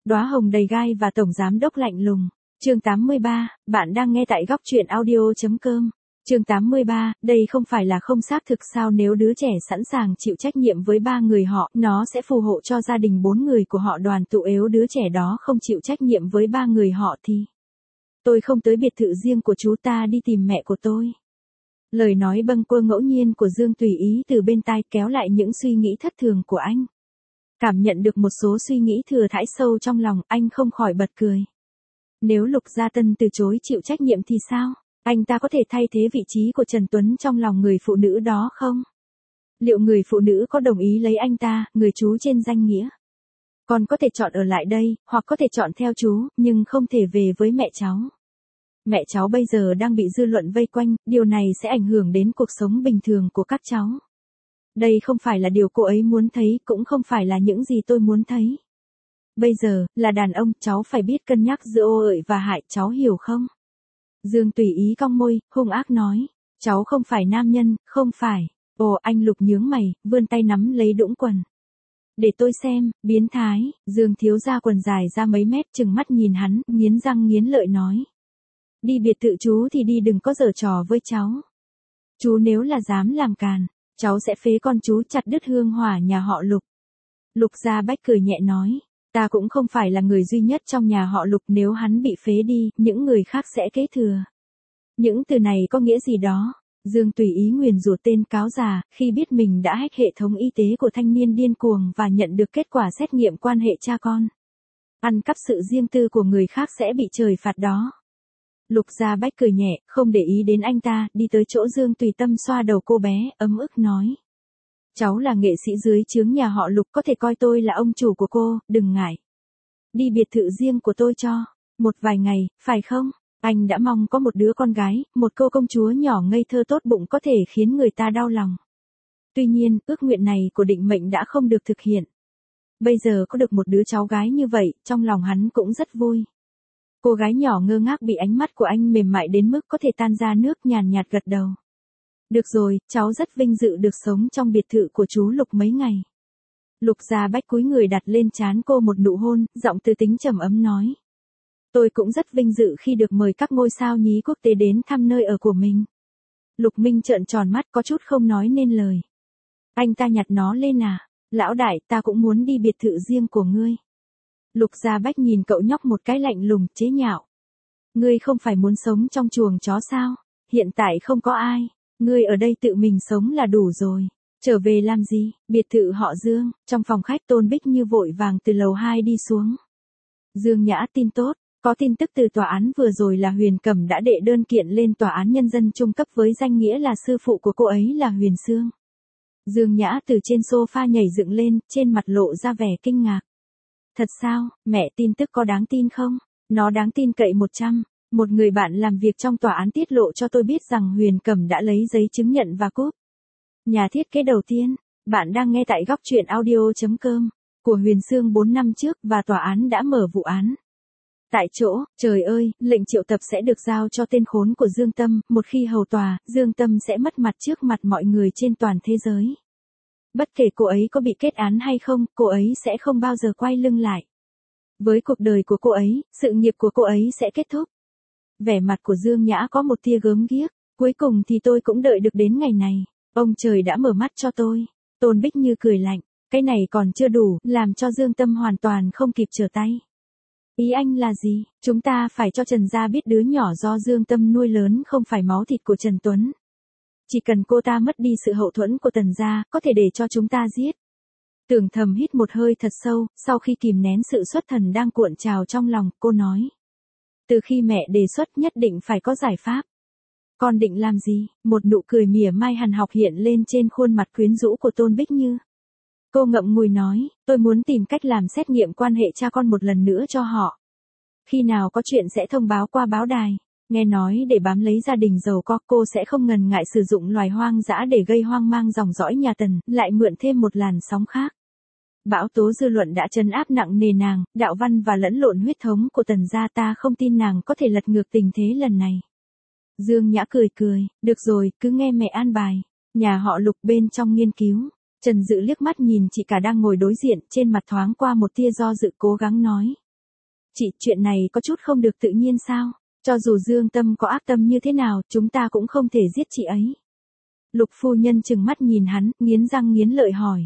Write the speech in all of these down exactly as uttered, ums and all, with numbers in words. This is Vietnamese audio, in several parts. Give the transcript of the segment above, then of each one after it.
Đóa hồng đầy gai và tổng giám đốc lạnh lùng. Chương tám mươi ba, bạn đang nghe tại góc truyện audio chấm com. Chương tám mươi ba, đây không phải là không xác thực sao? Nếu đứa trẻ sẵn sàng chịu trách nhiệm với ba người họ, nó sẽ phù hộ cho gia đình bốn người của họ đoàn tụ. Nếu đứa trẻ đó không chịu trách nhiệm với ba người họ thì tôi không tới biệt thự riêng của chú ta đi tìm mẹ của tôi. Lời nói bâng quơ ngẫu nhiên của Dương tùy ý từ bên tai kéo lại những suy nghĩ thất thường của anh. Cảm nhận được một số suy nghĩ thừa thãi sâu trong lòng, anh không khỏi bật cười. Nếu Lục Gia Tân từ chối chịu trách nhiệm thì sao? Anh ta có thể thay thế vị trí của Trần Tuấn trong lòng người phụ nữ đó không? Liệu người phụ nữ có đồng ý lấy anh ta, người chú trên danh nghĩa? Còn có thể chọn ở lại đây, hoặc có thể chọn theo chú, nhưng không thể về với mẹ cháu. Mẹ cháu bây giờ đang bị dư luận vây quanh, điều này sẽ ảnh hưởng đến cuộc sống bình thường của các cháu. Đây không phải là điều cô ấy muốn thấy, cũng không phải là những gì tôi muốn thấy. Bây giờ, là đàn ông, cháu phải biết cân nhắc giữa ô ợi và hại, cháu hiểu không? Dương tùy ý cong môi, hung ác nói. Cháu không phải nam nhân, không phải. Ồ, anh Lục nhướng mày, vươn tay nắm lấy đũng quần. Để tôi xem, biến thái. Dương thiếu ra quần dài ra mấy mét, chừng mắt nhìn hắn, nghiến răng nghiến lợi nói. Đi biệt thự chú thì đi, đừng có giở trò với cháu. Chú nếu là dám làm càn, cháu sẽ phế con chú, chặt đứt hương hỏa nhà họ Lục. Lục Gia Bách cười nhẹ nói. Ta cũng không phải là người duy nhất trong nhà họ Lục, nếu hắn bị phế đi, những người khác sẽ kế thừa. Những từ này có nghĩa gì đó? Dương tùy ý nguyền rủa tên cáo già, khi biết mình đã hack hệ thống y tế của thanh niên điên cuồng và nhận được kết quả xét nghiệm quan hệ cha con. Ăn cắp sự riêng tư của người khác sẽ bị trời phạt đó. Lục Gia Bách cười nhẹ, không để ý đến anh ta, đi tới chỗ Dương Tùy Tâm xoa đầu cô bé, ấm ức nói. Cháu là nghệ sĩ dưới trướng nhà họ Lục, có thể coi tôi là ông chủ của cô, đừng ngại. Đi biệt thự riêng của tôi cho một vài ngày, phải không? Anh đã mong có một đứa con gái, một cô công chúa nhỏ ngây thơ tốt bụng có thể khiến người ta đau lòng. Tuy nhiên, ước nguyện này của định mệnh đã không được thực hiện. Bây giờ có được một đứa cháu gái như vậy, trong lòng hắn cũng rất vui. Cô gái nhỏ ngơ ngác bị ánh mắt của anh mềm mại đến mức có thể tan ra nước, nhàn nhạt gật đầu. Được rồi, cháu rất vinh dự được sống trong biệt thự của chú Lục mấy ngày. Lục Gia Bách cúi người đặt lên trán cô một nụ hôn, giọng từ tính trầm ấm nói. Tôi cũng rất vinh dự khi được mời các ngôi sao nhí quốc tế đến thăm nơi ở của mình. Lục Minh trợn tròn mắt có chút không nói nên lời. Anh ta nhặt nó lên à? Lão đại, ta cũng muốn đi biệt thự riêng của ngươi. Lục Gia Bách nhìn cậu nhóc một cái lạnh lùng, chế nhạo. Ngươi không phải muốn sống trong chuồng chó sao? Hiện tại không có ai. Ngươi ở đây tự mình sống là đủ rồi. Trở về làm gì? Biệt thự họ Dương, trong phòng khách Tôn Bích Như vội vàng từ lầu hai đi xuống. Dương Nhã tin tốt, có tin tức từ tòa án vừa rồi là Huyền Cẩm đã đệ đơn kiện lên tòa án nhân dân trung cấp với danh nghĩa là sư phụ của cô ấy là Huyền Sương. Dương Nhã từ trên sofa nhảy dựng lên, trên mặt lộ ra vẻ kinh ngạc. Thật sao, mẹ, tin tức có đáng tin không? Nó đáng tin cậy một trăm. Một người bạn làm việc trong tòa án tiết lộ cho tôi biết rằng Huyền Cẩm đã lấy giấy chứng nhận và cúp. Nhà thiết kế đầu tiên, bạn đang nghe tại góc truyện audio chấm com, của Huyền Sương bốn năm trước và tòa án đã mở vụ án. Tại chỗ, trời ơi, lệnh triệu tập sẽ được giao cho tên khốn của Dương Tâm, một khi hầu tòa, Dương Tâm sẽ mất mặt trước mặt mọi người trên toàn thế giới. Bất kể cô ấy có bị kết án hay không, cô ấy sẽ không bao giờ quay lưng lại. Với cuộc đời của cô ấy, sự nghiệp của cô ấy sẽ kết thúc. Vẻ mặt của Dương Nhã có một tia gớm ghiếc, cuối cùng thì tôi cũng đợi được đến ngày này. Ông trời đã mở mắt cho tôi. Tôn Bích Như cười lạnh, cái này còn chưa đủ, làm cho Dương Tâm hoàn toàn không kịp trở tay. Ý anh là gì? Chúng ta phải cho Trần gia biết đứa nhỏ do Dương Tâm nuôi lớn không phải máu thịt của Trần Tuấn. Chỉ cần cô ta mất đi sự hậu thuẫn của Tần gia, có thể để cho chúng ta giết. Tưởng Thầm hít một hơi thật sâu, sau khi kìm nén sự xuất thần đang cuộn trào trong lòng, cô nói. Từ khi mẹ đề xuất nhất định phải có giải pháp. Con định làm gì? Một nụ cười mỉa mai hằn học hiện lên trên khuôn mặt quyến rũ của Tôn Bích Như. Cô ngậm ngùi nói, tôi muốn tìm cách làm xét nghiệm quan hệ cha con một lần nữa cho họ. Khi nào có chuyện sẽ thông báo qua báo đài. Nghe nói để bám lấy gia đình giàu có, cô sẽ không ngần ngại sử dụng loài hoang dã để gây hoang mang dòng dõi nhà Tần, lại mượn thêm một làn sóng khác. Bão tố dư luận đã trấn áp nặng nề nàng, đạo văn và lẫn lộn huyết thống của Tần gia, ta không tin nàng có thể lật ngược tình thế lần này. Dương Nhã cười cười, được rồi, cứ nghe mẹ an bài. Nhà họ Lục bên trong nghiên cứu. Trần Dự liếc mắt nhìn chị cả đang ngồi đối diện, trên mặt thoáng qua một tia do dự, cố gắng nói. Chị, chuyện này có chút không được tự nhiên sao? Cho dù Dương Tâm có ác tâm như thế nào, chúng ta cũng không thể giết chị ấy. Lục phu nhân trừng mắt nhìn hắn, nghiến răng nghiến lợi hỏi.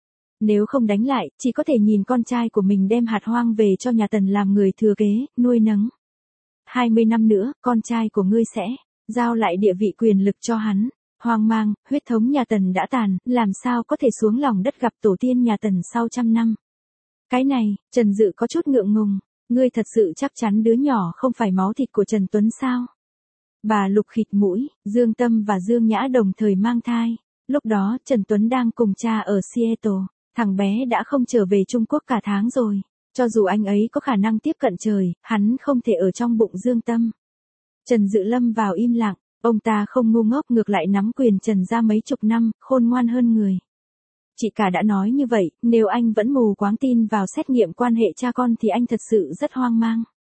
Nếu không đánh lại, chỉ có thể nhìn con trai của mình đem hạt hoang về cho nhà Tần làm người thừa kế, nuôi nấng. hai mươi năm nữa, con trai của ngươi sẽ giao lại địa vị quyền lực cho hắn. Hoang mang, huyết thống nhà Tần đã tàn, làm sao có thể xuống lòng đất gặp tổ tiên nhà Tần sau trăm năm. Cái này, Trần Dự có chút ngượng ngùng. Ngươi thật sự chắc chắn đứa nhỏ không phải máu thịt của Trần Tuấn sao? Bà Lục khịt mũi, Dương Tâm và Dương Nhã đồng thời mang thai. Lúc đó, Trần Tuấn đang cùng cha ở Seattle. Thằng bé đã không trở về Trung Quốc cả tháng rồi. Cho dù anh ấy có khả năng tiếp cận trời, hắn không thể ở trong bụng Dương Tâm. Trần Dự lâm vào im lặng, ông ta không ngu ngốc, ngược lại nắm quyền Trần ra mấy chục năm, khôn ngoan hơn người. Chị cả đã nói như vậy, nếu anh vẫn mù quáng tin vào xét nghiệm quan hệ cha con thì anh thật sự rất hoang mang.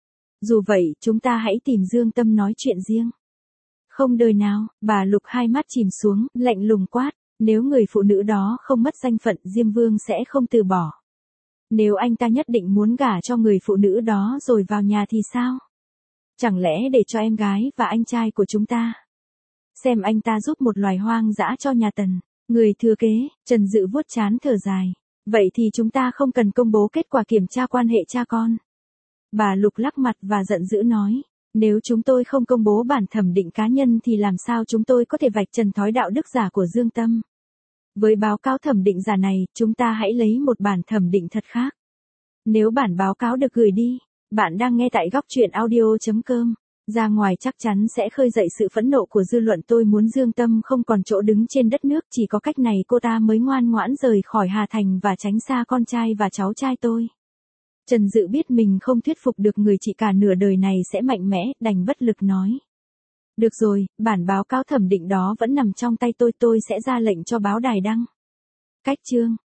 Dù vậy, chúng ta hãy tìm Dương Tâm nói chuyện riêng. Không đời nào, bà Lục hai mắt chìm xuống, lạnh lùng quát. Nếu người phụ nữ đó không mất danh phận, Diêm Vương sẽ không từ bỏ. Nếu anh ta nhất định muốn gả cho người phụ nữ đó rồi vào nhà thì sao? Chẳng lẽ để cho em gái và anh trai của chúng ta xem anh ta giúp một loài hoang dã cho nhà Tần? Người thừa kế, Trần Dự vuốt trán thở dài. Vậy thì chúng ta không cần công bố kết quả kiểm tra quan hệ cha con. Bà Lục lắc mặt và giận dữ nói. Nếu chúng tôi không công bố bản thẩm định cá nhân thì làm sao chúng tôi có thể vạch trần thói đạo đức giả của Dương Tâm? Với báo cáo thẩm định giả này, chúng ta hãy lấy một bản thẩm định thật khác. Nếu bản báo cáo được gửi đi, bạn đang nghe tại góc truyện audio chấm com. Ra ngoài chắc chắn sẽ khơi dậy sự phẫn nộ của dư luận. Tôi muốn Dương Tâm không còn chỗ đứng trên đất nước, chỉ có cách này cô ta mới ngoan ngoãn rời khỏi Hà Thành và tránh xa con trai và cháu trai tôi. Trần Dự biết mình không thuyết phục được người chị cả nửa đời này sẽ mạnh mẽ, đành bất lực nói. Được rồi, bản báo cáo thẩm định đó vẫn nằm trong tay tôi, tôi sẽ ra lệnh cho báo đài đăng. Cách chương